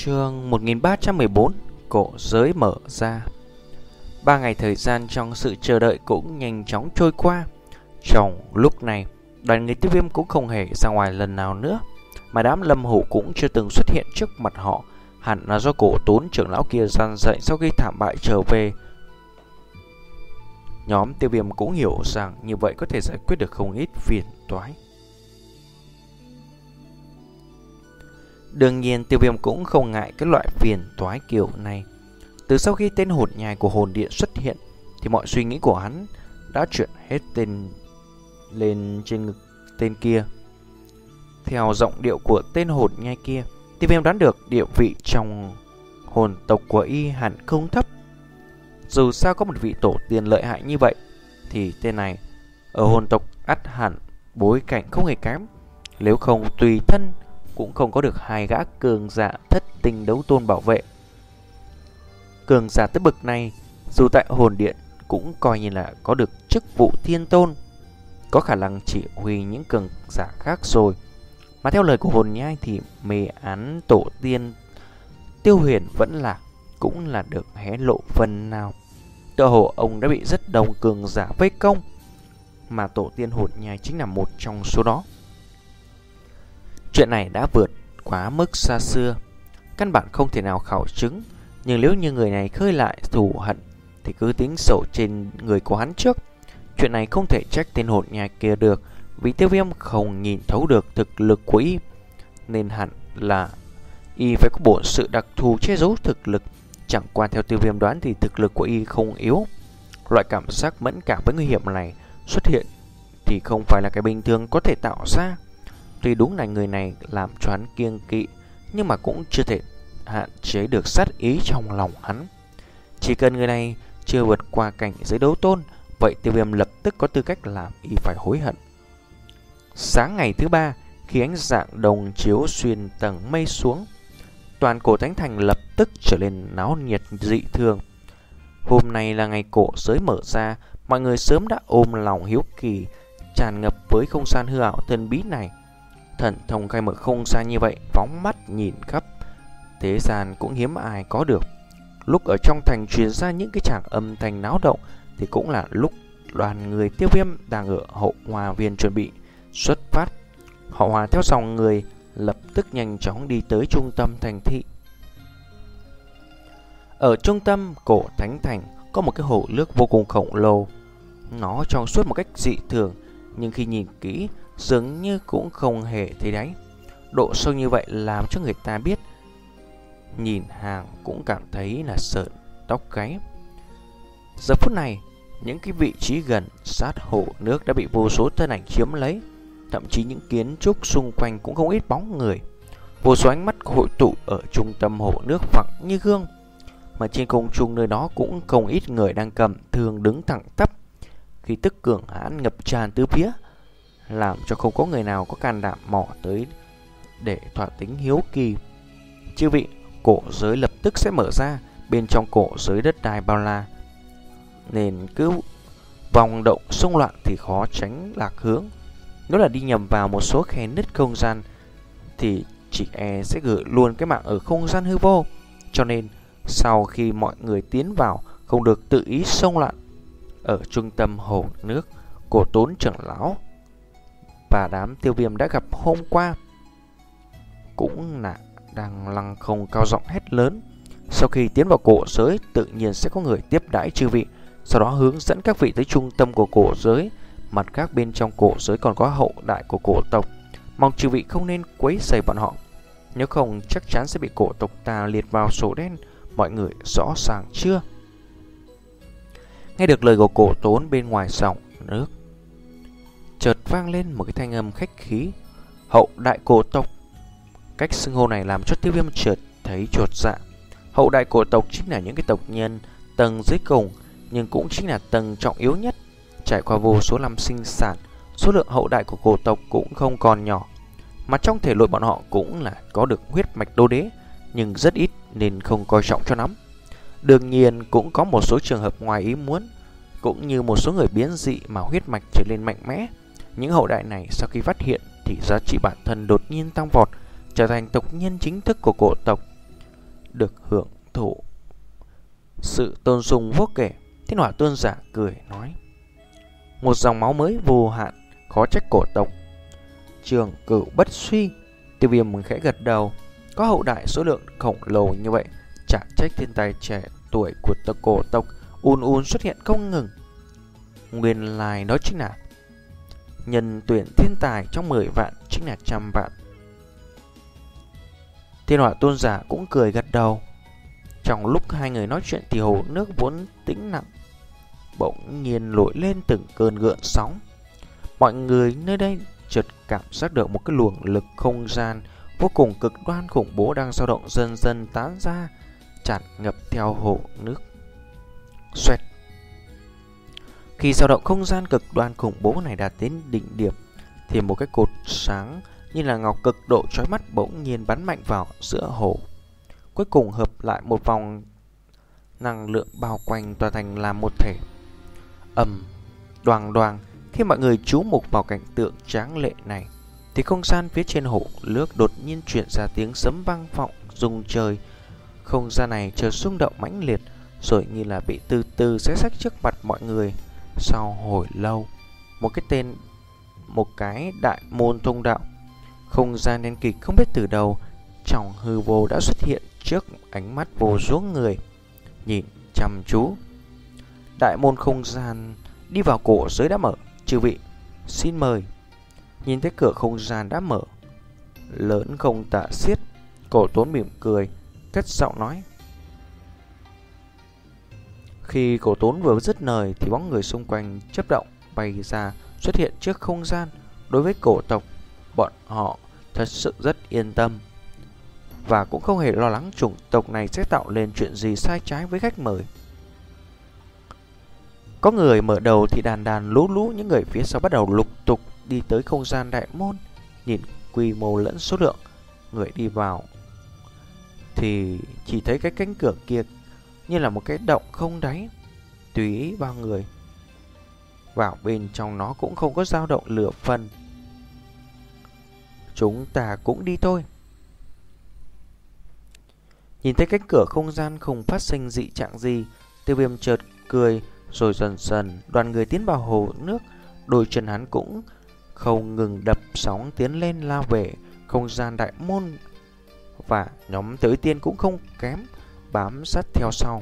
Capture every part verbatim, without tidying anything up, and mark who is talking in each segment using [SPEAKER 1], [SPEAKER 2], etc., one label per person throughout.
[SPEAKER 1] Chương một nghìn ba trăm mười bốn. Cổ giới mở ra. Ba ngày thời gian trong sự chờ đợi cũng nhanh chóng trôi qua. Trong lúc này, đoàn người Tiêu Viêm cũng không hề ra ngoài lần nào nữa, mà đám Lâm Hủ cũng chưa từng xuất hiện trước mặt họ. Hẳn là do Cổ Tốn trưởng lão kia gian dậy sau khi thảm bại trở về. Nhóm Tiêu Viêm cũng hiểu rằng như vậy có thể giải quyết được không ít phiền toái. Đương nhiên Tiêu Viêm cũng không ngại cái loại phiền toái kiểu này. Từ sau khi tên hồn nhai của hồn điện xuất hiện thì mọi suy nghĩ của hắn đã chuyển hết tên lên trên ngực tên kia. Theo giọng điệu của tên hồn nhai kia, Tiêu Viêm đoán được địa vị trong hồn tộc của y hẳn không thấp. Dù sao có một vị tổ tiên lợi hại như vậy thì tên này ở hồn tộc ắt hẳn bối cảnh không hề kém. Nếu không tùy thân cũng không có được hai gã cường giả thất tinh đấu tôn bảo vệ. Cường giả tới bậc này dù tại hồn điện cũng coi như là có được chức vụ thiên tôn, có khả năng chỉ huy những cường giả khác rồi. Mà theo lời của hồn nhai thì mê án tổ tiên Tiêu Huyền vẫn là cũng là được hé lộ phần nào. Tựa hồ ông đã bị rất đông cường giả vây công, mà tổ tiên hồn nhai chính là một trong số đó. Chuyện này đã vượt quá mức xa xưa, căn bản không thể nào khảo chứng. Nhưng nếu như người này khơi lại thù hận thì cứ tính sổ trên người của hắn trước. Chuyện này không thể trách tên hồn nhai kia được, vì Tiêu Viêm không nhìn thấu được thực lực của y, nên hẳn là y phải có bổn sự đặc thù che giấu thực lực. Chẳng qua theo Tiêu Viêm đoán thì thực lực của y không yếu. Loại cảm giác mẫn cảm với nguy hiểm này xuất hiện thì không phải là cái bình thường có thể tạo ra. Tuy đúng là người này làm cho hắn kiêng kỵ, nhưng mà cũng chưa thể hạn chế được sát ý trong lòng hắn. Chỉ cần người này chưa vượt qua cảnh giới đấu tôn, vậy Tiêu Viêm lập tức có tư cách làm y phải hối hận. Sáng ngày thứ ba, khi ánh dạng đồng chiếu xuyên tầng mây xuống, toàn cổ thánh thành lập tức trở nên náo nhiệt dị thường. Hôm nay là ngày cổ giới mở ra, mọi người sớm đã ôm lòng hiếu kỳ, tràn ngập với không gian hư ảo thần bí này. Thần thông khai mở không gian như vậy, phóng mắt nhìn khắp thế gian cũng hiếm ai có được. Lúc ở trong thành truyền ra những cái tràng âm thanh náo động thì cũng là lúc đoàn người Tiêu Viêm đang ở hậu hoa viên chuẩn bị xuất phát. Họ hòa theo dòng người lập tức nhanh chóng đi tới trung tâm thành thị. Ở trung tâm cổ thánh thành có một cái hồ nước vô cùng khổng lồ. Nó trong suốt một cách dị thường, nhưng khi nhìn kỹ dường như cũng không hề thấy đáy. Độ sâu như vậy làm cho người ta biết, nhìn hàng cũng cảm thấy là sợn tóc gáy. Giờ phút này, những cái vị trí gần sát hồ nước đã bị vô số thân ảnh chiếm lấy. Thậm chí những kiến trúc xung quanh cũng không ít bóng người. Vô số ánh mắt hội tụ ở trung tâm hồ nước phẳng như gương. Mà trên không trung nơi đó cũng không ít người đang cầm thương đứng thẳng tắp. Khí tức cường hãn ngập tràn tứ phía, làm cho không có người nào có can đảm mò tới để thỏa tính hiếu kỳ. Chư vị, cổ giới lập tức sẽ mở ra. Bên trong cổ giới đất đai bao la, nên cứ vòng động xung loạn thì khó tránh lạc hướng. Nếu là đi nhầm vào một số khe nứt không gian thì chỉ e sẽ gửi luôn cái mạng ở không gian hư vô. Cho nên sau khi mọi người tiến vào, không được tự ý xông loạn. Ở trung tâm hồ nước, Cổ Tốn trưởng lão và đám Tiêu Viêm đã gặp hôm qua cũng là đang lăng không cao giọng hét lớn. Sau khi tiến vào cổ giới, tự nhiên sẽ có người tiếp đãi chư vị, sau đó hướng dẫn các vị tới trung tâm của cổ giới. Mặt khác bên trong cổ giới còn có hậu đại của cổ tộc, mong chư vị không nên quấy rầy bọn họ, nếu không chắc chắn sẽ bị cổ tộc ta liệt vào sổ đen. Mọi người rõ ràng chưa? Nghe được lời của Cổ Tốn, bên ngoài dòng nước chợt vang lên một cái thanh âm khách khí. Hậu đại cổ tộc. Cách xưng hô này làm cho Tiêu Viêm chợt thấy chột dạ. Hậu đại cổ tộc chính là những cái tộc nhân tầng dưới cùng, nhưng cũng chính là tầng trọng yếu nhất. Trải qua vô số năm sinh sản, số lượng hậu đại của cổ tộc cũng không còn nhỏ. Mà trong thể nội bọn họ cũng là có được huyết mạch đô đế, nhưng rất ít nên không coi trọng cho lắm. Đương nhiên cũng có một số trường hợp ngoài ý muốn, cũng như một số người biến dị mà huyết mạch trở nên mạnh mẽ. Những hậu đại này sau khi phát hiện thì giá trị bản thân đột nhiên tăng vọt, trở thành tộc nhân chính thức của cổ tộc. được hưởng thụ sự tôn sùng vô kể. Thiên Hỏa Tôn giả cười nói: một dòng máu mới vô hạn, khó trách cổ tộc trường cửu bất suy. Tiêu Viêm mừng khẽ gật đầu. Có hậu đại số lượng khổng lồ như vậy, chả trách thiên tài trẻ tuổi của tộc cổ tộc ùn ùn xuất hiện không ngừng. Nguyên lai đó chính là nhân tuyển thiên tài trong mười vạn chính là trăm vạn. Thiên Hỏa Tôn giả cũng cười gật đầu. Trong lúc hai người nói chuyện thì hồ nước vốn tĩnh lặng bỗng nhiên nổi lên từng cơn gợn sóng. Mọi người nơi đây chợt cảm giác được một cái luồng lực không gian vô cùng cực đoan khủng bố đang dao động dần dần tán ra, tràn ngập theo hồ nước. Xoẹt. Khi dao động không gian cực đoan khủng bố này đạt đến đỉnh điểm thì một cái cột sáng như là ngọc cực độ chói mắt bỗng nhiên bắn mạnh vào giữa hồ, cuối cùng hợp lại một vòng năng lượng bao quanh tòa thành làm một thể. Ầm, đoàng đoàng. Khi mọi người chú mục vào cảnh tượng tráng lệ này thì không gian phía trên hồ nước đột nhiên chuyển ra tiếng sấm vang vọng rung trời. Không gian này chợt rung động mãnh liệt, rồi như là bị từ từ xé rách trước mặt mọi người. Sau hồi lâu, một cái tên một cái đại môn thông đạo không gian đen kịt không biết từ đâu trong hư vô đã xuất hiện trước ánh mắt vô số người nhìn chăm chú. Đại môn không gian đi vào cổ giới đã mở. Chư vị, xin mời. Nhìn thấy cửa không gian đã mở, lớn không tả xiết, Cổ Tốn mỉm cười, cất giọng nói. Khi Cổ Tốn vừa dứt lời thì bóng người xung quanh chớp động bay ra xuất hiện trước không gian. Đối với cổ tộc, bọn họ thật sự rất yên tâm và cũng không hề lo lắng chủng tộc này sẽ tạo lên chuyện gì sai trái với khách mời. Có người mở đầu thì đàn đàn lú lú, những người phía sau bắt đầu lục tục đi tới không gian đại môn. Nhìn quy mô lẫn số lượng người đi vào thì chỉ thấy cái cánh cửa kia như là một cái động không đáy. Tùy ý bao người vào bên trong nó cũng không có dao động lửa phân. Chúng ta cũng đi thôi. Nhìn thấy cánh cửa không gian không phát sinh dị trạng gì, Tiêu Viêm chợt cười. Rồi dần dần đoàn người tiến vào hồ nước. Đôi chân hắn cũng không ngừng đập sóng tiến lên lao về không gian đại môn. Và nhóm Tới Tiên cũng không kém, bám sát theo sau.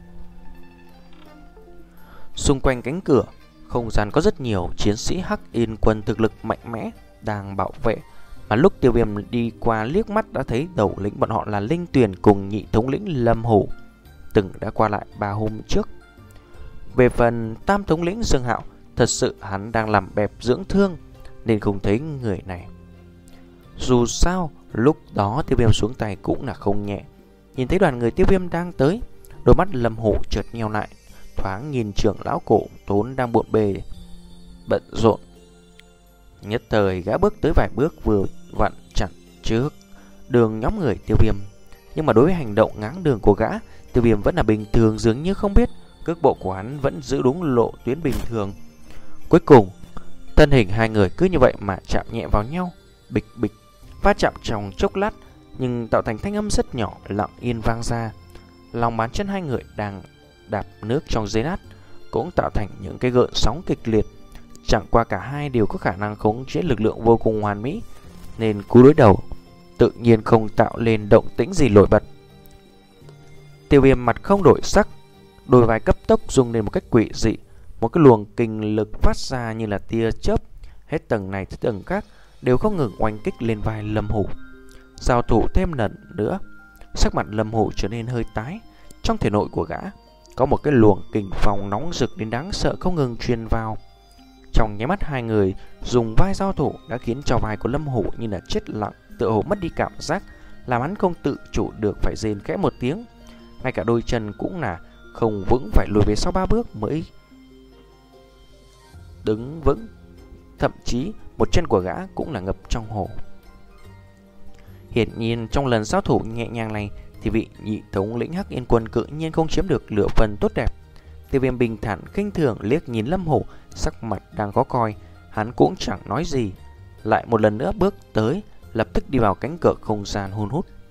[SPEAKER 1] Xung quanh cánh cửa không gian có rất nhiều chiến sĩ Hắc Yên quân thực lực mạnh mẽ đang bảo vệ. Mà lúc Tiêu Viêm đi qua liếc mắt đã thấy đầu lĩnh bọn họ là Linh Tuyền cùng nhị thống lĩnh Lâm Hổ, từng đã qua lại ba hôm trước. Về phần tam thống lĩnh Dương Hạo, thật sự hắn đang làm bẹp dưỡng thương nên không thấy người này. Dù sao lúc đó Tiêu Viêm xuống tay cũng là không nhẹ. Nhìn thấy đoàn người Tiêu Viêm đang tới, đôi mắt Lâm Hổ chợt nheo lại, thoáng nhìn trưởng lão Cổ Tốn đang bộn bề bận rộn. Nhất thời gã bước tới vài bước vừa vặn chặn trước đường nhóm người Tiêu Viêm. Nhưng mà đối với hành động ngáng đường của gã, Tiêu Viêm vẫn là bình thường, dường như không biết. Cước bộ của hắn vẫn giữ đúng lộ tuyến bình thường. Cuối cùng thân hình hai người cứ như vậy mà chạm nhẹ vào nhau, bịch bịch, va chạm trong chốc lát nhưng tạo thành thanh âm rất nhỏ lặng yên vang ra. Lòng bàn chân hai người đang đạp nước trong giấy nát cũng tạo thành những cái gợn sóng kịch liệt. Chẳng qua cả hai đều có khả năng khống chế lực lượng vô cùng hoàn mỹ, nên cú đối đầu tự nhiên không tạo lên động tĩnh gì nổi bật. Tiêu Viêm mặt không đổi sắc, đôi vai cấp tốc rung lên một cách quỷ dị. Một cái luồng kinh lực phát ra như là tia chớp, hết tầng này tới tầng khác đều không ngừng oanh kích lên vai Lâm Hổ. Giao thủ thêm lần nữa, sắc mặt Lâm Hổ trở nên hơi tái. Trong thể nội của gã có một cái luồng kình phong nóng rực đến đáng sợ không ngừng truyền vào. Trong nháy mắt hai người dùng vai giao thủ đã khiến cho vai của Lâm Hổ như là chết lặng, tựa hồ mất đi cảm giác, làm hắn không tự chủ được phải rên khẽ một tiếng. Ngay cả đôi chân cũng là không vững, phải lùi về sau ba bước mới đứng vững. Thậm chí một chân của gã cũng là ngập trong hồ. Hiển nhiên trong lần giao thủ nhẹ nhàng này thì vị nhị thống lĩnh Hắc Yên quân cự nhiên không chiếm được lửa phần tốt đẹp. Tiêu Viêm bình thản khinh thường liếc nhìn Lâm Hổ, sắc mặt đang có coi, hắn cũng chẳng nói gì, lại một lần nữa bước tới, lập tức đi vào cánh cửa không gian hun hút.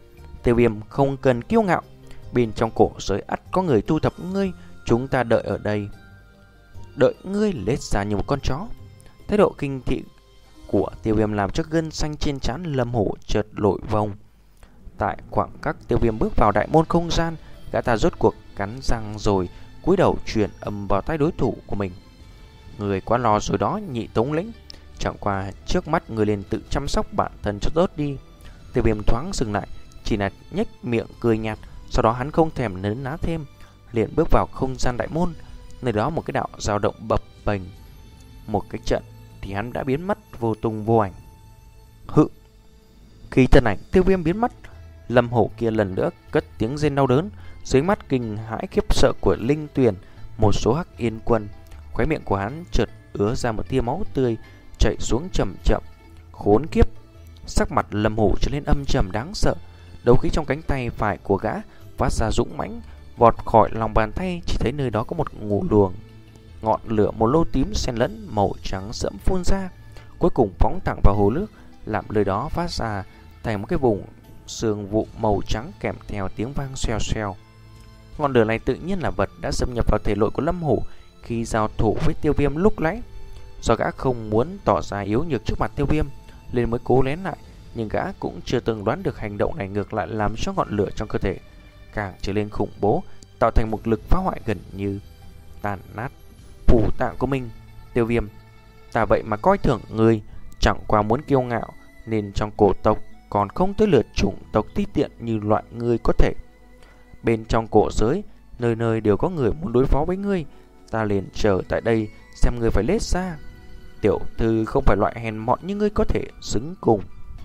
[SPEAKER 1] Tiêu Viêm không cần kiêu ngạo, bên trong cổ giới ắt có người thu thập ngươi, chúng ta đợi ở đây, đợi ngươi lết ra như một con chó. Thái độ kinh thị của Tiêu Viêm làm cho gân xanh trên trán Lâm Hổ chợt lội vòng. Tại khoảng cách Tiêu Viêm bước vào đại môn không gian, gã ta rốt cuộc cắn răng rồi cúi đầu truyền âm vào tay đối thủ của mình. Người quá lo rồi đó, Nhị Thống lĩnh, chẳng qua trước mắt người liền tự chăm sóc bản thân cho tốt đi. Tiêu Viêm thoáng dừng lại, chỉ là nhếch miệng cười nhạt, sau đó hắn không thèm nấn ná thêm, liền bước vào không gian đại môn. Nơi đó một cái đạo dao động bập bềnh, một cái trận thì hắn đã biến mất vô tung vô ảnh. Hự! Khi thân ảnh Tiêu Viêm biến mất, Lâm Hổ kia lần nữa cất tiếng rên đau đớn. Dưới mắt kinh hãi khiếp sợ của Linh Tuyền, một số Hắc Yên quân, khóe miệng của hắn chợt ứa ra một tia máu tươi chảy xuống chậm chậm. Khốn kiếp! Sắc mặt Lâm Hổ trở nên âm trầm đáng sợ. Đấu khí trong cánh tay phải của gã phát ra dũng mãnh, vọt khỏi lòng bàn tay, chỉ thấy nơi đó có một ngủ luồng ngọn lửa một lô tím xen lẫn màu trắng sẫm phun ra, cuối cùng phóng thẳng vào hồ nước, làm nơi đó phát ra thành một cái vùng sương vụ màu trắng kèm theo tiếng vang xoèo xoèo. Ngọn lửa này tự nhiên là vật đã xâm nhập vào thể nội của Lâm Hổ khi giao thủ với Tiêu Viêm lúc nãy. Do gã không muốn tỏ ra yếu nhược trước mặt Tiêu Viêm nên mới cố lén lại, nhưng gã cũng chưa từng đoán được hành động này ngược lại làm cho ngọn lửa trong cơ thể càng trở lên khủng bố, tạo thành một lực phá hoại gần như tàn nát phủ tạng của mình. Tiêu Viêm, ta vậy mà coi thường người, chẳng qua muốn kiêu ngạo nên trong cổ tộc còn không tới lượt chủng tộc ti tiện như loại ngươi có thể. Bên trong cổ giới, nơi nơi đều có người muốn đối phó với ngươi, ta liền chờ tại đây xem ngươi phải lết ra. Tiểu thư không phải loại hèn mọn như ngươi có thể xứng cùng.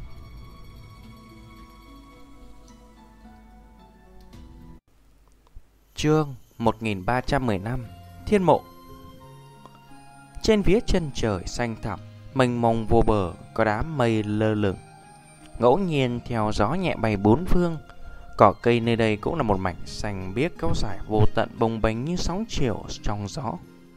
[SPEAKER 1] Chương một nghìn ba trăm mười lăm Thiên Mộ. Trên phía chân trời xanh thẳm, mênh mông vô bờ, có đám mây lơ lửng, ngẫu nhiên theo gió nhẹ bay bốn phương. Cỏ cây nơi đây cũng là một mảnh xanh biếc kéo dài vô tận, bồng bềnh như sóng chiều trong gió.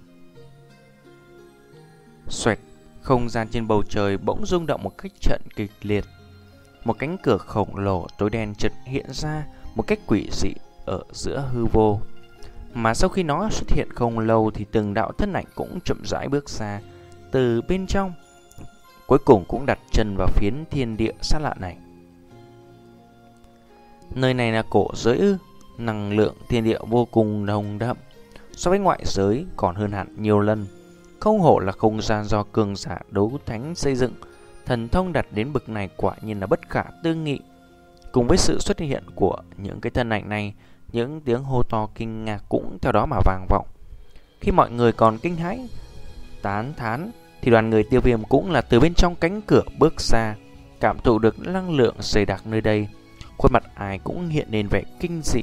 [SPEAKER 1] Xoẹt, không gian trên bầu trời bỗng rung động một cách trận kịch liệt. Một cánh cửa khổng lồ tối đen chợt hiện ra một cách quỷ dị ở giữa hư vô. Mà sau khi nó xuất hiện không lâu thì từng đạo thân ảnh cũng chậm rãi bước ra từ bên trong, cuối cùng cũng đặt chân vào phiến thiên địa xa lạ này. Nơi này là cổ giới ư? Năng lượng thiên địa vô cùng nồng đậm, so với ngoại giới còn hơn hẳn nhiều lần. Không hổ là không gian do cường giả đấu thánh xây dựng, thần thông đạt đến bậc này quả nhiên là bất khả tư nghị. Cùng với sự xuất hiện của những cái thân ảnh này, những tiếng hô to kinh ngạc cũng theo đó mà vang vọng. Khi mọi người còn kinh hãi tán thán thì đoàn người Tiêu Viêm cũng là từ bên trong cánh cửa bước ra, cảm thụ được năng lượng dày đặc nơi đây. Khuôn mặt ai cũng hiện lên vẻ kinh dị.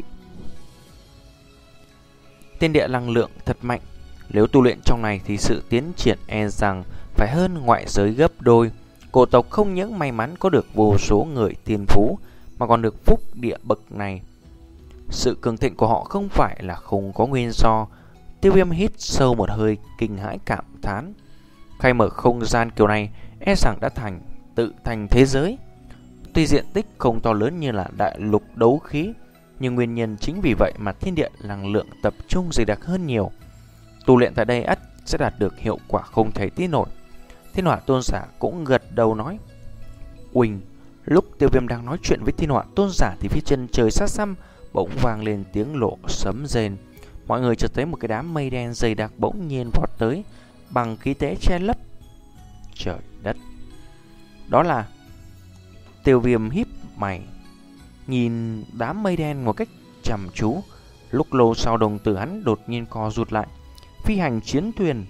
[SPEAKER 1] Thiên địa năng lượng thật mạnh, nếu tu luyện trong này thì sự tiến triển e rằng phải hơn ngoại giới gấp đôi. Cổ tộc không những may mắn có được vô số người tiên phú mà còn được phúc địa bậc này. Sự cường thịnh của họ không phải là không có nguyên do. Tiêu Viêm hít sâu một hơi, kinh hãi cảm thán. Khai mở không gian kiểu này e rằng đã thành tự thành thế giới. Tuy diện tích không to lớn như là đại lục đấu khí, nhưng nguyên nhân chính vì vậy mà thiên địa năng lượng tập trung dày đặc hơn nhiều. Tu luyện tại đây ắt sẽ đạt được hiệu quả không thể tin nổi. Thiên Hỏa Tôn giả cũng gật đầu nói. Uỳnh, lúc Tiêu Viêm đang nói chuyện với Thiên Hỏa Tôn giả thì phía chân trời xa xăm bỗng vang lên tiếng lộ sấm rền. Mọi người chợt thấy một cái đám mây đen dày đặc bỗng nhiên vọt tới, bằng khí thế che lấp trời đất. Đó là... Tiêu Viêm híp mày nhìn đám mây đen một cách chăm chú. Lúc lâu sau đồng tử hắn đột nhiên co rụt lại. Phi hành chiến thuyền.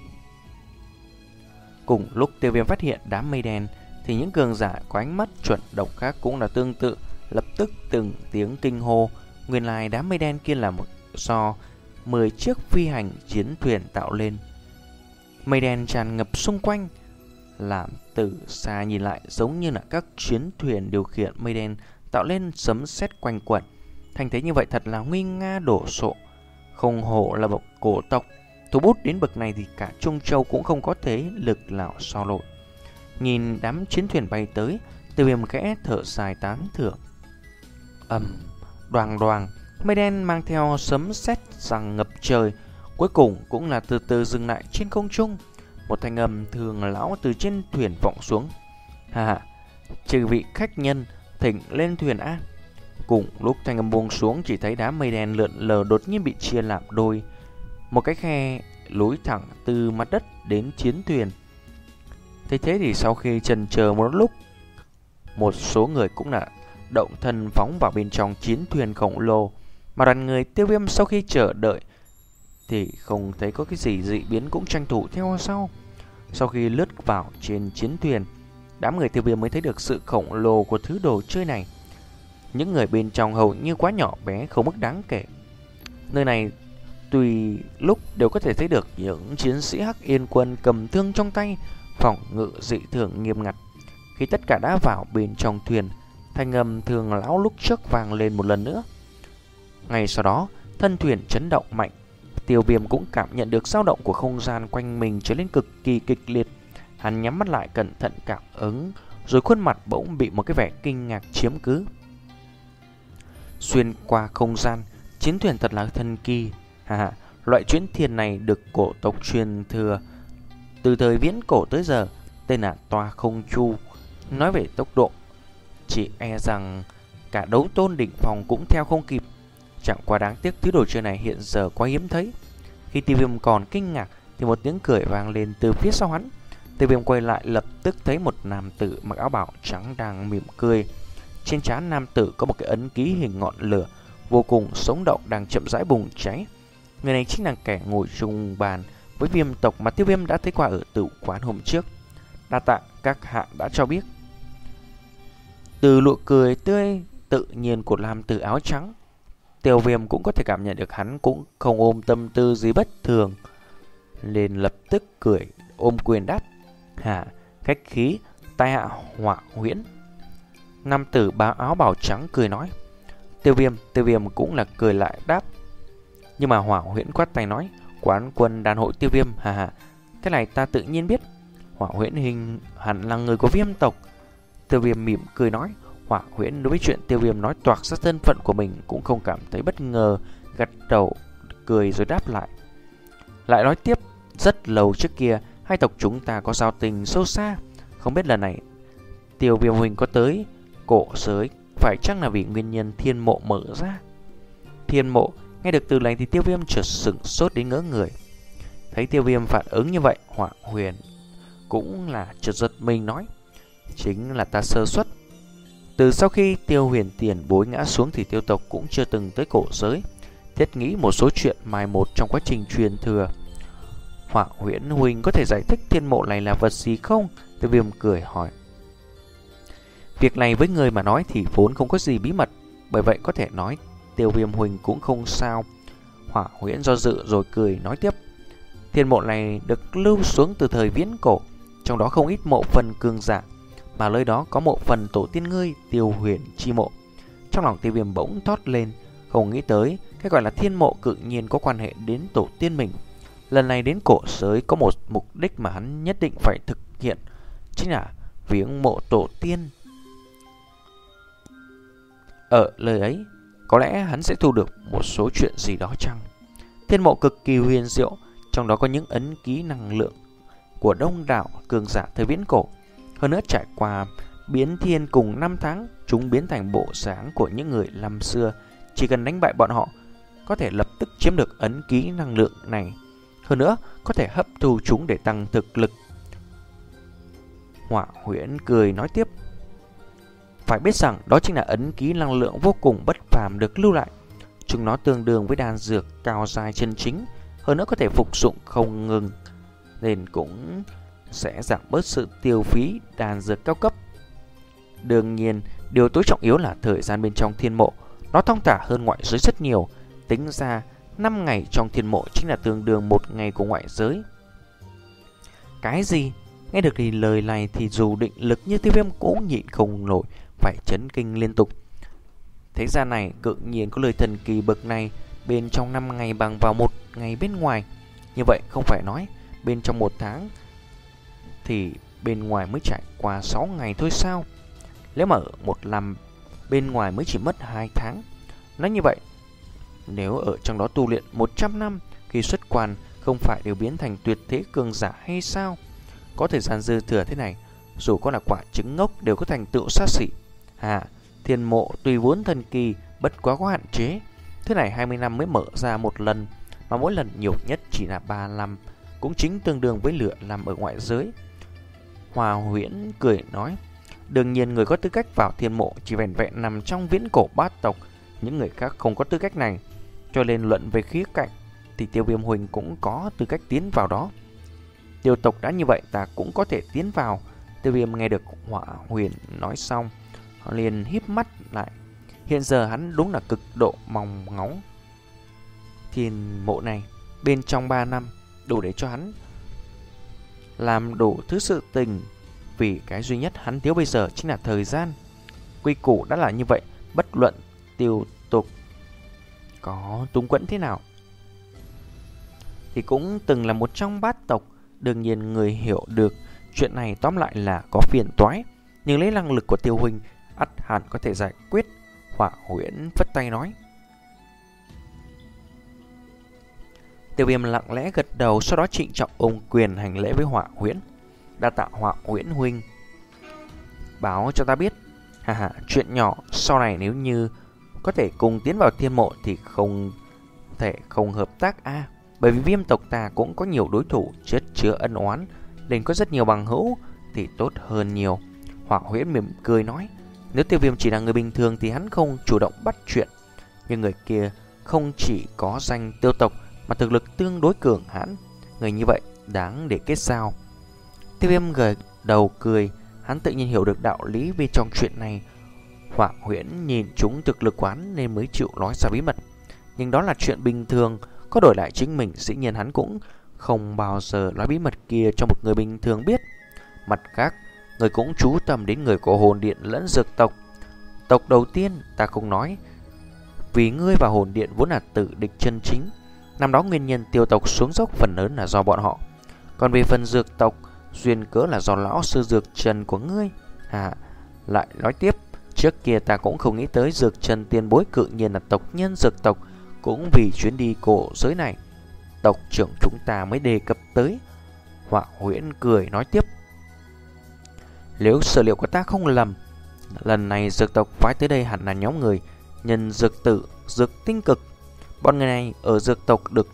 [SPEAKER 1] Cùng lúc Tiêu Viêm phát hiện đám mây đen thì những cường giả có ánh mắt chuẩn độc khác cũng là tương tự, lập tức từng tiếng kinh hô. Nguyên lai đám mây đen kia là một do mười chiếc phi hành chiến thuyền tạo lên. Mây đen tràn ngập xung quanh, làm từ xa nhìn lại giống như là các chiến thuyền điều khiển mây đen tạo lên sấm sét quanh quẩn. Thành thế như vậy thật là nguy nga đổ sộ. Không hổ là một cổ tộc, thủ bút đến bậc này thì cả Trung Châu cũng không có thế lực nào so nổi. Nhìn đám chiến thuyền bay tới, Tiêu Viêm khẽ thở dài tán thưởng. ầm, đoàng đoàng, mây đen mang theo sấm sét giằng ngập trời, cuối cùng cũng là từ từ dừng lại trên không trung. Một thanh âm thường lão từ trên thuyền vọng xuống. Hà hà, trừ vị khách nhân, thỉnh lên thuyền a. Cùng lúc thanh âm buông xuống, chỉ thấy đám mây đen lượn lờ đột nhiên bị chia làm đôi. Một cái khe lối thẳng từ mặt đất đến chiến thuyền. Thế thế thì sau khi chần chờ một lúc, một số người cũng đã động thân phóng vào bên trong chiến thuyền khổng lồ. Mà đoàn người Tiêu Viêm sau khi chờ đợi thì không thấy có cái gì dị biến, cũng tranh thủ theo sau. Sau khi lướt vào trên chiến thuyền, đám người Tiêu Viêm mới thấy được sự khổng lồ của thứ đồ chơi này. Những người bên trong hầu như quá nhỏ bé, không mức đáng kể. Nơi này tùy lúc đều có thể thấy được những chiến sĩ Hắc Yên Quân cầm thương trong tay, phòng ngự dị thường nghiêm ngặt. Khi tất cả đã vào bên trong thuyền, thanh âm thường lão lúc trước vang lên một lần nữa. Ngay sau đó, thân thuyền chấn động mạnh. Tiêu Viêm cũng cảm nhận được dao động của không gian quanh mình trở nên cực kỳ kịch liệt. Hắn nhắm mắt lại cẩn thận cảm ứng, rồi khuôn mặt bỗng bị một cái vẻ kinh ngạc chiếm cứ. Xuyên qua không gian, chiến thuyền thật là thần kỳ. Hà hà, loại chuyến thuyền này được cổ tộc truyền thừa từ thời viễn cổ tới giờ, tên là Toa Không Chu. Nói về tốc độ, chỉ e rằng cả đấu tôn đỉnh phong cũng theo không kịp. Chẳng qua đáng tiếc thứ đồ chơi này hiện giờ quá hiếm thấy. Khi Tiêu Viêm còn kinh ngạc thì một tiếng cười vang lên từ phía sau hắn. Tiêu Viêm quay lại lập tức thấy một nam tử mặc áo bào trắng đang mỉm cười. Trên trán nam tử có một cái ấn ký hình ngọn lửa vô cùng sống động đang chậm rãi bùng cháy. Người này chính là kẻ ngồi chung bàn với Viêm tộc mà Tiêu Viêm đã thấy qua ở tử quán hôm trước. Đa tạ các hạ đã cho biết. Từ nụ cười tươi tự nhiên của nam tử áo trắng, Tiêu Viêm cũng có thể cảm nhận được hắn cũng không ôm tâm tư gì bất thường, nên lập tức cười ôm quyền đáp: "Hả, khách khí, tai hạ Hỏa Huyễn." Nam tử bá áo bào trắng cười nói. Tiêu Viêm, Tiêu Viêm cũng là cười lại đáp. Nhưng mà Hỏa Huyễn quát tay nói: "Quán quân đàn hội Tiêu Viêm, hà hà, cái này ta tự nhiên biết. Hỏa Huyễn hình hẳn là người của Viêm tộc." Tiêu Viêm mỉm cười nói. Hỏa Huyễn đối với chuyện Tiêu Viêm nói toạc ra thân phận của mình cũng không cảm thấy bất ngờ, gật đầu cười rồi đáp lại. Lại nói tiếp, rất lâu trước kia hai tộc chúng ta có giao tình sâu xa, không biết lần này Tiêu Viêm huynh có tới cổ giới phải chăng là vì nguyên nhân thiên mộ mở ra? Thiên mộ, nghe được từ này thì Tiêu Viêm chợt sửng sốt đến ngỡ người. Thấy Tiêu Viêm phản ứng như vậy, Hỏa Huyền cũng là chợt giật mình nói: "Chính là ta sơ suất. Từ sau khi Tiêu Huyền tiền bối ngã xuống thì Tiêu tộc cũng chưa từng tới cổ giới, thiết nghĩ một số chuyện mai một trong quá trình truyền thừa." Hỏa Huyễn huynh có thể giải thích thiên mộ này là vật gì không? Tiêu Viêm cười hỏi. Việc này với người mà nói thì vốn không có gì bí mật, bởi vậy có thể nói Tiêu Viêm huynh cũng không sao. Hỏa Huyễn do dự rồi cười nói tiếp. Thiên mộ này được lưu xuống từ thời viễn cổ, trong đó không ít mộ phần cường giả, mà nơi đó có mộ phần tổ tiên ngươi Tiêu Huyền chi mộ. Trong lòng Tiêu Viêm bỗng thoát lên, không nghĩ tới cái gọi là thiên mộ tự nhiên có quan hệ đến tổ tiên mình. Lần này đến cổ giới có một mục đích mà hắn nhất định phải thực hiện, chính là viếng mộ tổ tiên. Ở lời ấy, có lẽ hắn sẽ thu được một số chuyện gì đó chăng? Thiên mộ cực kỳ huyền diệu, trong đó có những ấn ký năng lượng của đông đảo cường giả thời viễn cổ. Hơn nữa trải qua biến thiên cùng năm tháng, chúng biến thành bộ dáng của những người năm xưa. Chỉ cần đánh bại bọn họ, có thể lập tức chiếm được ấn ký năng lượng này. Hơn nữa, có thể hấp thu chúng để tăng thực lực. Hỏa Huyễn cười nói tiếp. Phải biết rằng đó chính là ấn ký năng lượng vô cùng bất phàm được lưu lại. Chúng nó tương đương với đan dược cao dài chân chính, hơn nữa có thể phục dụng không ngừng, nên cũng sẽ giảm bớt sự tiêu phí đan dược cao cấp. Đương nhiên, điều tối trọng yếu là thời gian bên trong thiên mộ. Nó thong thả hơn ngoại giới rất nhiều. Tính ra, năm ngày trong thiên mộ chính là tương đương một ngày của ngoại giới. Cái gì? Nghe được thì lời này thì dù định lực như Tiêu Viêm cũng nhịn không nổi, phải chấn kinh liên tục. Thế ra này, tự nhiên có lời thần kỳ bậc này, bên trong năm ngày bằng vào một ngày bên ngoài. Như vậy không phải nói bên trong một tháng thì bên ngoài mới trải qua sáu ngày thôi sao? Nếu mà một năm bên ngoài mới chỉ mất hai tháng. Nói như vậy, nếu ở trong đó tu luyện một trăm năm, khi xuất quan không phải đều biến thành tuyệt thế cường giả hay sao? Có thời gian dư thừa thế này, dù có là quả trứng ngốc đều có thành tựu sát sỉ. À, thiên mộ tùy vốn thần kỳ, bất quá có hạn chế. Thứ này hai mươi năm mới mở ra một lần, mà mỗi lần nhiều nhất chỉ là ba năm, cũng chính tương đương với lửa làm ở ngoại giới. Hòa Huyễn cười nói, đương nhiên người có tư cách vào thiên mộ chỉ vẹn vẹn nằm trong viễn cổ bát tộc, những người khác không có tư cách này. Cho nên luận về khía cạnh thì Tiêu Viêm huynh cũng có tư cách tiến vào đó. Tiêu tộc đã như vậy, ta cũng có thể tiến vào. Tiêu Viêm nghe được Hỏa Huyền nói xong, liền híp mắt lại. Hiện giờ hắn đúng là cực độ mong ngóng thiên mộ này. Bên trong ba năm đủ để cho hắn làm đủ thứ sự tình. Vì cái duy nhất hắn thiếu bây giờ chính là thời gian. Quy củ đã là như vậy, bất luận Tiêu tộc có túng quẫn thế nào thì cũng từng là một trong bát tộc. Đương nhiên người hiểu được chuyện này tóm lại là có phiền toái, nhưng lấy năng lực của Tiêu huynh ắt hẳn có thể giải quyết. Hỏa Huyễn phất tay nói. Tiêu Viêm lặng lẽ gật đầu, sau đó trịnh trọng ôm quyền hành lễ với Hỏa Huyễn. Đa tạ Hỏa Huyễn huynh báo cho ta biết. Hà hà, chuyện nhỏ, sau này nếu như có thể cùng tiến vào thiên mộ thì không thể không hợp tác a. À, bởi vì Viêm tộc ta cũng có nhiều đối thủ chất chứa ân oán, nên có rất nhiều bằng hữu thì tốt hơn nhiều. Hỏa Huyễn mỉm cười nói, nếu Tiêu Viêm chỉ là người bình thường thì hắn không chủ động bắt chuyện, nhưng người kia không chỉ có danh Tiêu tộc mà thực lực tương đối cường hãn, người như vậy đáng để kết giao. Tiêu Viêm gật đầu cười, hắn tự nhiên hiểu được đạo lý bên trong chuyện này. Hỏa Huyễn nhìn chúng thực lực quán nên mới chịu nói ra bí mật, nhưng đó là chuyện bình thường. Có đổi lại chính mình, dĩ nhiên hắn cũng không bao giờ nói bí mật kia cho một người bình thường biết. Mặt khác, người cũng chú tâm đến người của hồn điện lẫn dược tộc. Tộc đầu tiên ta không nói, vì ngươi và hồn điện vốn là tử địch chân chính. Năm đó nguyên nhân Tiêu tộc xuống dốc phần lớn là do bọn họ. Còn về phần dược tộc, duyên cớ là do lão sư dược trần của ngươi. À, lại nói tiếp, trước kia ta cũng không nghĩ tới dược trần tiền bối cự nhiên là tộc nhân dược tộc. Cũng vì chuyến đi cổ giới này, tộc trưởng chúng ta mới đề cập tới. Hỏa Huyễn cười nói tiếp, nếu sở liệu của ta không lầm, lần này dược tộc phái tới đây hẳn là nhóm người nhân dược tử, dược tinh cực. Bọn người này ở dược tộc được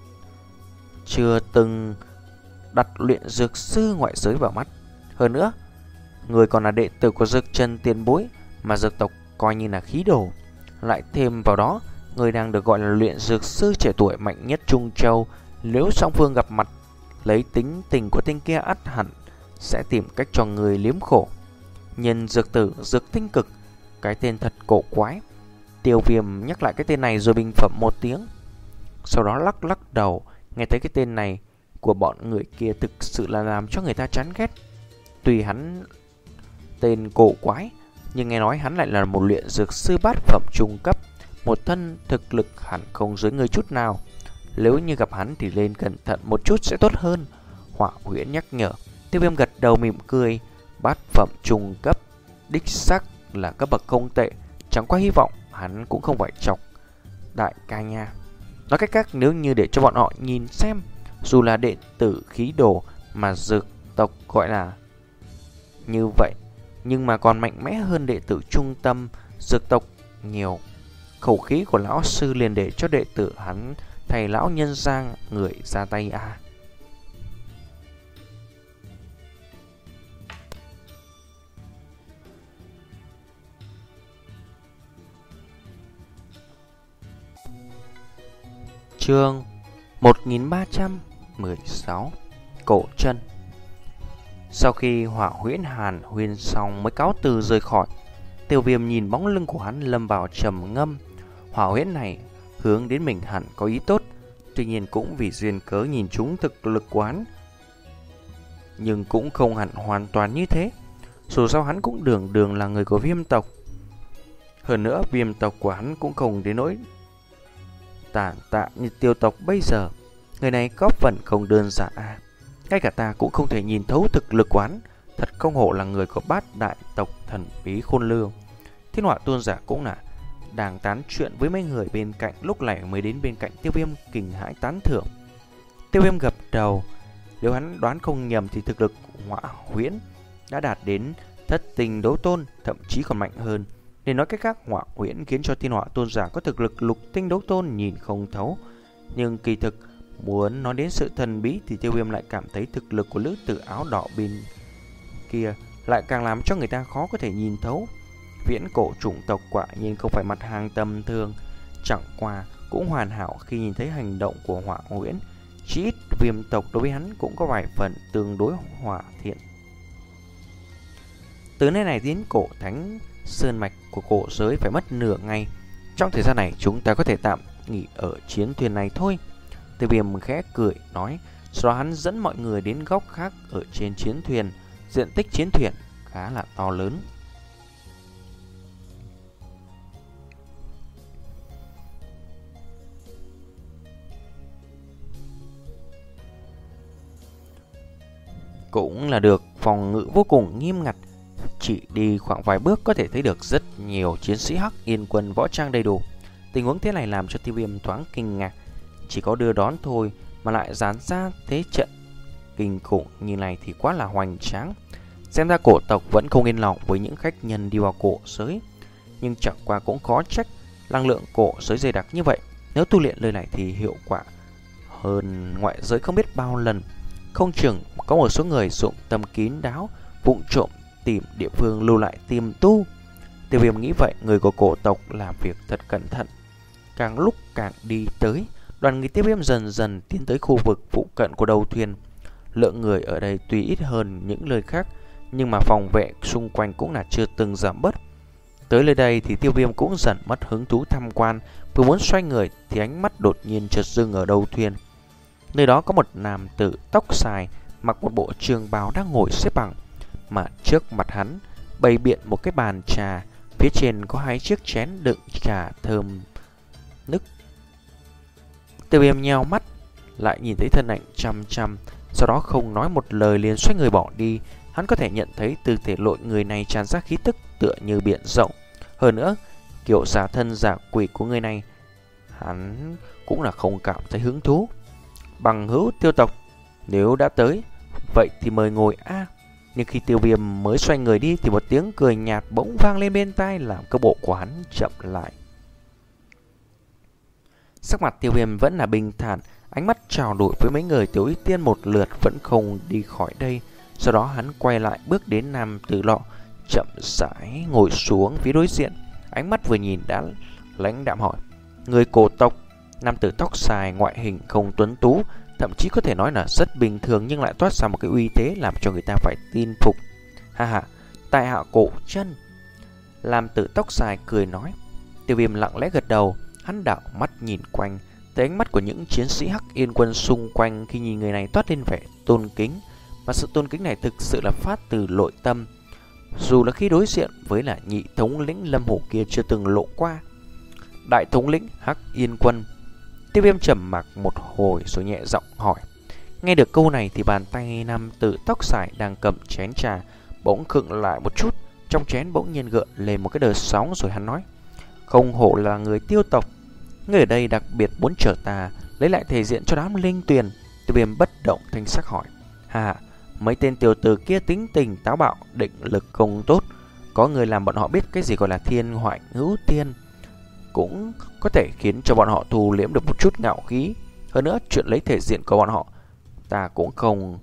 [SPEAKER 1] chưa từng đặt luyện dược sư ngoại giới vào mắt. Hơn nữa, người còn là đệ tử của dược trần tiền bối mà dược tộc coi như là khí đồ. Lại thêm vào đó, người đang được gọi là luyện dược sư trẻ tuổi mạnh nhất Trung Châu. Nếu song phương gặp mặt, lấy tính tình của tên kia ắt hẳn sẽ tìm cách cho người liếm khổ. Nhân dược tử, dược tinh cực, cái tên thật cổ quái. Tiêu Viêm nhắc lại cái tên này rồi bình phẩm một tiếng, sau đó lắc lắc đầu. Nghe thấy cái tên này của bọn người kia thực sự là làm cho người ta chán ghét. Tuy hắn tên cổ quái, nhưng nghe nói hắn lại là một luyện dược sư bát phẩm trung cấp, một thân thực lực hẳn không dưới người chút nào. Nếu như gặp hắn thì lên cẩn thận một chút sẽ tốt hơn. Hỏa Huyễn nhắc nhở. Tiêu Viêm gật đầu mỉm cười. Bát phẩm trung cấp đích xác là cấp bậc không tệ, chẳng qua hy vọng hắn cũng không phải chọc đại ca nha. Nói cách khác, nếu như để cho bọn họ nhìn xem, dù là đệ tử khí đồ mà dược tộc gọi là như vậy, nhưng mà còn mạnh mẽ hơn đệ tử trung tâm dược tộc nhiều. Khẩu khí của lão sư liền để cho đệ tử hắn thầy lão nhân giang người ra tay à. Chương một nghìn ba trăm mười sáu Cổ chân. Sau khi Hỏa Huyễn hàn huyên xong mới cáo từ rời khỏi. Tiêu Viêm nhìn bóng lưng của hắn lâm vào trầm ngâm. Hỏa Huyễn này hướng đến mình hẳn có ý tốt, tuy nhiên cũng vì duyên cớ nhìn chúng thực lực quán, nhưng cũng không hẳn hoàn toàn như thế. Dù sao hắn cũng đường đường là người của Viêm tộc. Hơn nữa Viêm tộc của hắn cũng không đến nỗi tàn tạ như Tiêu tộc bây giờ. Người này có phần không đơn giản à. Ngay cả ta cũng không thể nhìn thấu thực lực quán. Thật không hổ là người của bát đại tộc thần bí khôn lường. Thiên Hỏa Tôn giả cũng là đang tán chuyện với mấy người bên cạnh, lúc này mới đến bên cạnh Tiêu Viêm kinh hãi tán thưởng. Tiêu Viêm gật đầu, nếu hắn đoán không nhầm thì thực lực Hỏa Huyễn đã đạt đến thất tinh đấu tôn, thậm chí còn mạnh hơn. Để nói cách khác, Hỏa Huyễn khiến cho Thiên Hỏa Tôn giả có thực lực lục tinh đấu tôn nhìn không thấu. Nhưng kỳ thực muốn nói đến sự thần bí thì Tiêu Viêm lại cảm thấy thực lực của lữ tử áo đỏ bên kia lại càng làm cho người ta khó có thể nhìn thấu. Viễn cổ chủng tộc quả nhiên không phải mặt hàng tầm thường, chẳng qua cũng hoàn hảo khi nhìn thấy hành động của Hỏa Huyễn. Chỉ ít Viêm tộc đối với hắn cũng có vài phần tương đối hòa thiện. Từ nơi này đến cổ thánh sơn mạch của cổ giới phải mất nửa ngày. Trong thời gian này chúng ta có thể tạm nghỉ ở chiến thuyền này thôi. Tiêu Viêm khẽ cười nói, sau đó hắn dẫn mọi người đến góc khác ở trên chiến thuyền. Diện tích chiến thuyền khá là to lớn. Cũng là được phòng ngự vô cùng nghiêm ngặt. Chỉ đi khoảng vài bước có thể thấy được rất nhiều chiến sĩ Hắc Yên quân võ trang đầy đủ. Tình huống thế này làm cho Tiêu Viêm thoáng kinh ngạc. Chỉ có đưa đón thôi mà lại dán ra thế trận kinh khủng như này thì quá là hoành tráng. Xem ra cổ tộc vẫn không yên lòng với những khách nhân đi vào cổ giới. Nhưng chẳng qua cũng khó trách, năng lượng cổ giới dày đặc như vậy, nếu tu luyện nơi này thì hiệu quả hơn ngoại giới không biết bao lần. Không chừng có một số người dụng tâm kín đáo, vụng trộm tìm địa phương lưu lại tiềm tu. Tiêu Viêm nghĩ vậy, người của cổ tộc làm việc thật cẩn thận. Càng lúc càng đi tới, đoàn người Tiêu Viêm dần dần tiến tới khu vực phụ cận của đầu thuyền. Lượng người ở đây tuy ít hơn những nơi khác, nhưng mà phòng vệ xung quanh cũng là chưa từng giảm bớt. Tới nơi đây thì Tiêu Viêm cũng dần mất hứng thú tham quan. Vừa muốn xoay người thì ánh mắt đột nhiên chợt dừng ở đầu thuyền. Nơi đó có một nam tử tóc dài, mặc một bộ trường bào đang ngồi xếp bằng, mà trước mặt hắn bày biện một cái bàn trà, phía trên có hai chiếc chén đựng trà thơm nức. Tiêu Viêm nheo mắt, lại nhìn thấy thân ảnh chăm chăm, sau đó không nói một lời liền xoay người bỏ đi. Hắn có thể nhận thấy từ thể lội người này tràn ra khí tức tựa như biển rộng. Hơn nữa, kiểu giả thân giả quỷ của người này, hắn cũng là không cảm thấy hứng thú. Bằng hữu Tiêu tộc, nếu đã tới, vậy thì mời ngồi a. À. Nhưng khi Tiêu Viêm mới xoay người đi thì một tiếng cười nhạt bỗng vang lên bên tai, làm cơ bộ của hắn chậm lại. Sắc mặt Tiêu Viêm vẫn là bình thản, ánh mắt trao đổi với mấy người Tiểu Y Tiên một lượt vẫn không đi khỏi đây. Sau đó hắn quay lại bước đến nam tử lọ, chậm rãi ngồi xuống phía đối diện. Ánh mắt vừa nhìn đã lãnh đạm hỏi, người cổ tộc. Nam tử tóc dài ngoại hình không tuấn tú, thậm chí có thể nói là rất bình thường, nhưng lại toát ra một cái uy thế làm cho người ta phải tin phục. Ha ha, tại hạ Cổ Chân. Nam tử tóc dài cười nói. Tiêu Viêm lặng lẽ gật đầu, hắn đảo mắt nhìn quanh, thấy ánh mắt của những chiến sĩ Hắc Yên quân xung quanh khi nhìn người này toát lên vẻ tôn kính, mà sự tôn kính này thực sự là phát từ nội tâm. Dù là khi đối diện với là nhị thống lĩnh Lâm Hổ kia chưa từng lộ qua. Đại thống lĩnh Hắc Yên quân. Tiêu Viêm trầm mặc một hồi rồi nhẹ giọng hỏi. Nghe được câu này thì bàn tay nam tử tóc dài đang cầm chén trà bỗng khựng lại một chút, trong chén bỗng nhiên gợn lên một cái đợt sóng, rồi hắn nói, không hổ là người Tiêu tộc, người ở đây đặc biệt muốn chờ ta lấy lại thể diện cho đám linh tuyền. Tiêu Viêm bất động thanh sắc hỏi, hà, mấy tên tiểu tử kia tính tình táo bạo, định lực không tốt, có người làm bọn họ biết cái gì gọi là thiên hoại hữu tiên, cũng có thể khiến cho bọn họ thu liễm được một chút ngạo khí. Hơn nữa, chuyện lấy thể diện của bọn họ ta cũng không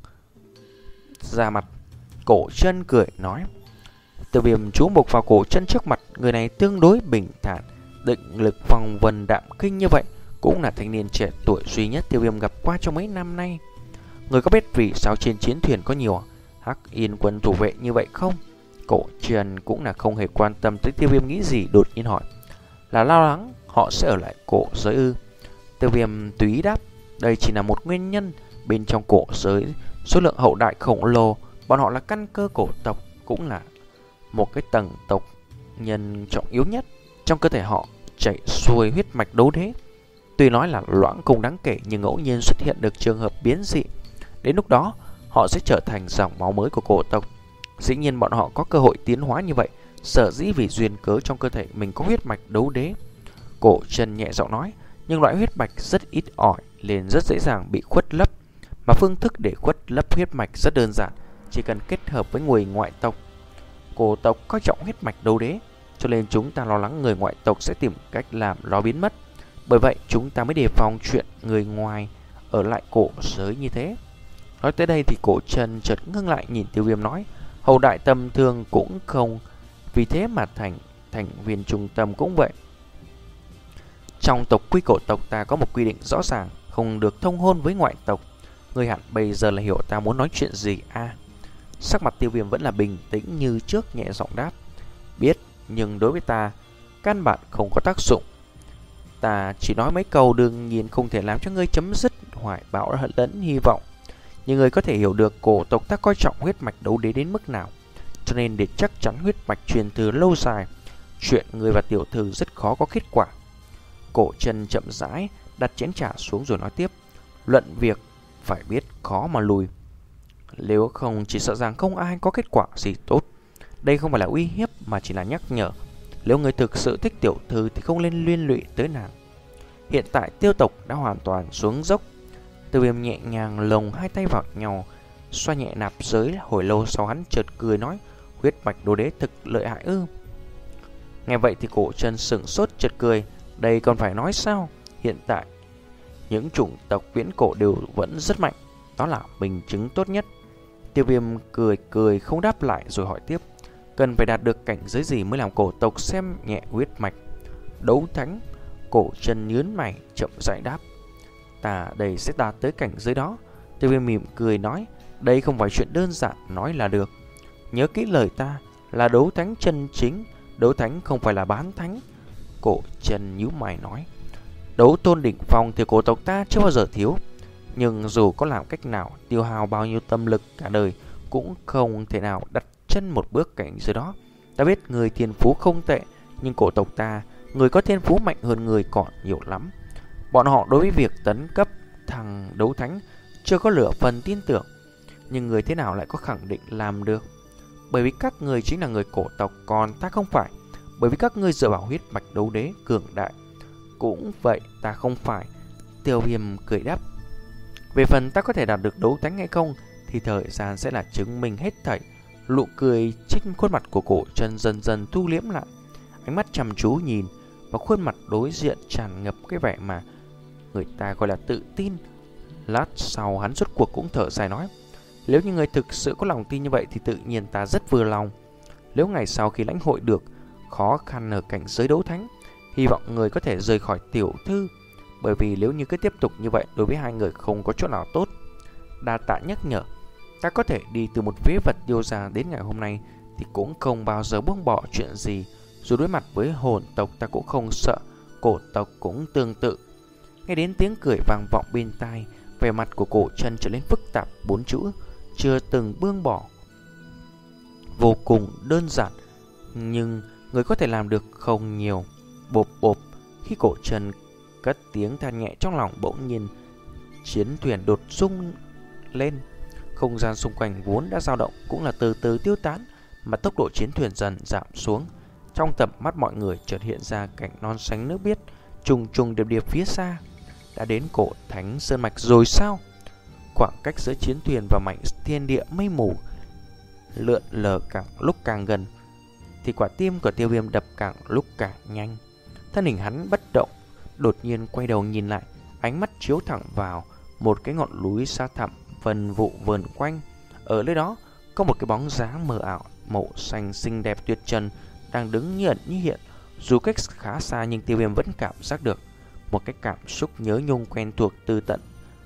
[SPEAKER 1] ra mặt. Cổ Chân cười nói. Tiêu Viêm chú mục vào Cổ Chân trước mặt, người này tương đối bình thản, định lực phong vân đạm kinh như vậy, cũng là thanh niên trẻ tuổi duy nhất Tiêu Viêm gặp qua trong mấy năm nay. Người có biết vì sao trên chiến thuyền có nhiều Hắc Yên quân thủ vệ như vậy không? Cổ Chân cũng là không hề quan tâm tới Tiêu Viêm nghĩ gì, đột nhiên hỏi, là lo lắng họ sẽ ở lại cổ giới ư? Tiêu Viêm tùy đáp, đây chỉ là một nguyên nhân. Bên trong cổ giới số lượng hậu đại khổng lồ, bọn họ là căn cơ cổ tộc, cũng là một cái tầng tộc nhân trọng yếu nhất. Trong cơ thể họ chảy xuôi huyết mạch đấu đế. Tuy nói là loãng không đáng kể, nhưng ngẫu nhiên xuất hiện được trường hợp biến dị, đến lúc đó họ sẽ trở thành dòng máu mới của cổ tộc. Dĩ nhiên bọn họ có cơ hội tiến hóa như vậy Sở dĩ vì duyên cớ trong cơ thể mình có huyết mạch đấu đế. Cổ Trần nhẹ giọng nói, nhưng loại huyết mạch rất ít ỏi nên rất dễ dàng bị khuất lấp. Mà phương thức để khuất lấp huyết mạch rất đơn giản, chỉ cần kết hợp với người ngoại tộc. Cổ tộc coi trọng huyết mạch đấu đế, cho nên chúng ta lo lắng người ngoại tộc sẽ tìm cách làm nó biến mất. Bởi vậy chúng ta mới đề phòng chuyện người ngoài ở lại cổ giới như thế. Nói tới đây thì Cổ Trần chợt ngưng lại nhìn Tiêu Viêm nói, hậu đại tầm thường cũng không vì thế mà thành thành viên trung tâm cũng vậy. Trong tộc quy cổ tộc ta có một quy định rõ ràng, không được thông hôn với ngoại tộc. Người hẳn bây giờ là hiểu ta muốn nói chuyện gì à? Sắc mặt Tiêu Viêm vẫn là bình tĩnh như trước, nhẹ giọng đáp, biết, nhưng đối với ta căn bản không có tác dụng. Ta chỉ nói mấy câu đương nhiên không thể làm cho ngươi chấm dứt hoài bão lẫn hy vọng. Nhưng người có thể hiểu được cổ tộc ta coi trọng huyết mạch đấu đế đến mức nào. Cho nên để chắc chắn huyết mạch truyền thừa lâu dài, chuyện người và tiểu thư rất khó có kết quả. Cổ Trần chậm rãi đặt chén trà xuống rồi nói tiếp, luận việc phải biết khó mà lùi. Nếu không chỉ sợ rằng không ai có kết quả gì tốt. Đây không phải là uy hiếp mà chỉ là nhắc nhở. Nếu người thực sự thích tiểu thư thì không nên liên lụy tới nàng. Hiện tại Tiêu tộc đã hoàn toàn xuống dốc. Tiêu Viêm nhẹ nhàng lồng hai tay vào nhau, xoa nhẹ nạp giới. Hồi lâu sau hắn chợt cười nói, huyết mạch đồ đế thực lợi hại ư? Nghe vậy thì Cổ Trần sững sốt chợt cười, đây còn phải nói sao? Hiện tại những chủng tộc viễn cổ đều vẫn rất mạnh, đó là minh chứng tốt nhất. Tiêu Viêm cười cười không đáp lại rồi hỏi tiếp, cần phải đạt được cảnh giới gì mới làm cổ tộc xem nhẹ huyết mạch? Đấu thánh. Cổ Trần nhướng mày chậm rãi đáp, ta đây sẽ đạt tới cảnh giới đó. Tiêu Viêm mỉm cười nói, đây không phải chuyện đơn giản nói là được. Nhớ kỹ lời ta, là đấu thánh chân chính, đấu thánh không phải là bán thánh. Cổ Trần nhíu mày nói, đấu tôn đỉnh phong thì cổ tộc ta chưa bao giờ thiếu. Nhưng dù có làm cách nào, tiêu hao bao nhiêu tâm lực cả đời, cũng không thể nào đặt chân một bước cảnh giới đó. Ta biết người thiên phú không tệ, nhưng cổ tộc ta, người có thiên phú mạnh hơn người còn nhiều lắm. Bọn họ đối với việc tấn cấp thằng đấu thánh chưa có lửa phần tin tưởng. Nhưng người thế nào lại có khẳng định làm được? Bởi vì các người chính là người cổ tộc, còn ta không phải. Bởi vì các ngươi dựa vào huyết mạch đấu đế cường đại. Cũng vậy, ta không phải. Tiêu Viêm cười đáp, về phần ta có thể đạt được đấu thánh hay không thì thời gian sẽ là chứng minh hết thảy. Nụ cười trên khuôn mặt của Cổ Trần dần dần thu liễm lại, ánh mắt chăm chú nhìn và khuôn mặt đối diện tràn ngập cái vẻ mà người ta gọi là tự tin. Lát sau hắn rốt cuộc cũng thở dài nói, nếu như người thực sự có lòng tin như vậy thì tự nhiên ta rất vừa lòng. Nếu ngày sau khi lãnh hội được khó khăn ở cảnh giới đấu thánh, hy vọng người có thể rời khỏi tiểu thư. Bởi vì nếu như cứ tiếp tục như vậy, đối với hai người không có chỗ nào tốt. Đa tạ nhắc nhở, ta có thể đi từ một vế vật điêu già đến ngày hôm nay thì cũng không bao giờ buông bỏ chuyện gì. Dù đối mặt với hồn tộc ta cũng không sợ, cổ tộc cũng tương tự. Nghe đến tiếng cười vang vọng bên tai, vẻ mặt của Cổ Trần trở nên phức tạp. Bốn chữ chưa từng buông bỏ vô cùng đơn giản, nhưng người có thể làm được không nhiều. Bộp bộp. Khi Cổ Trần cất tiếng than nhẹ trong lòng, bỗng nhiên chiến thuyền đột rung lên. Không gian xung quanh vốn đã dao động cũng là từ từ tiêu tán, mà tốc độ chiến thuyền dần giảm xuống. Trong tầm mắt mọi người chợt hiện ra cảnh non xanh nước biếc trùng trùng điệp điệp phía xa. Đã đến cổ thánh sơn mạch rồi sao? Khoảng cách giữa chiến thuyền và mảnh thiên địa mây mù lượn lờ càng lúc càng gần, thì quả tim của Tiêu Viêm đập càng lúc càng nhanh. Thân hình hắn bất động, đột nhiên quay đầu nhìn lại, ánh mắt chiếu thẳng vào một cái ngọn núi xa thẳm vần vụ vờn quanh. Ở nơi đó có một cái bóng dáng mờ ảo màu xanh xinh đẹp tuyệt trần đang đứng như ẩn như hiện. Dù cách khá xa nhưng Tiêu Viêm vẫn cảm giác được một cái cảm xúc nhớ nhung quen thuộc từ tận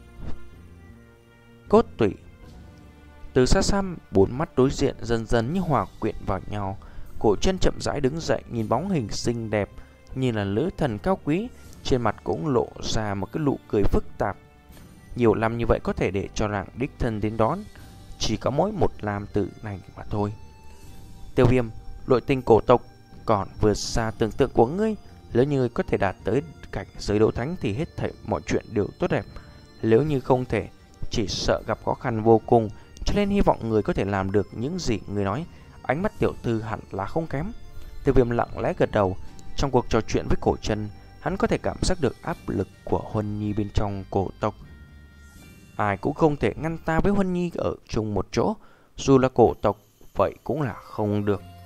[SPEAKER 1] cốt tủy. Từ xa xăm, bốn mắt đối diện dần dần như hòa quyện vào nhau. Cổ Chân chậm rãi đứng dậy, nhìn bóng hình xinh đẹp như là nữ thần cao quý, trên mặt cũng lộ ra một cái nụ cười phức tạp. Nhiều năm như vậy có thể để cho nàng đích thân đến đón, chỉ có mỗi một nam tử này mà thôi. Tiêu Viêm, nội tình cổ tộc còn vượt xa tưởng tượng của ngươi. Nếu như ngươi có thể đạt tới cảnh giới đấu thánh thì hết thảy mọi chuyện đều tốt đẹp. Nếu như không thể, chỉ sợ gặp khó khăn vô cùng. Cho nên hy vọng người có thể làm được những gì người nói. Ánh mắt tiểu thư hẳn là không kém. Tiêu Viêm lặng lẽ gật đầu. Trong cuộc trò chuyện với cổ trần, hắn có thể cảm giác được áp lực của Huân Nhi bên trong cổ tộc. Ai cũng không thể ngăn ta với Huân Nhi ở chung một chỗ, dù là cổ tộc, vậy cũng là không được.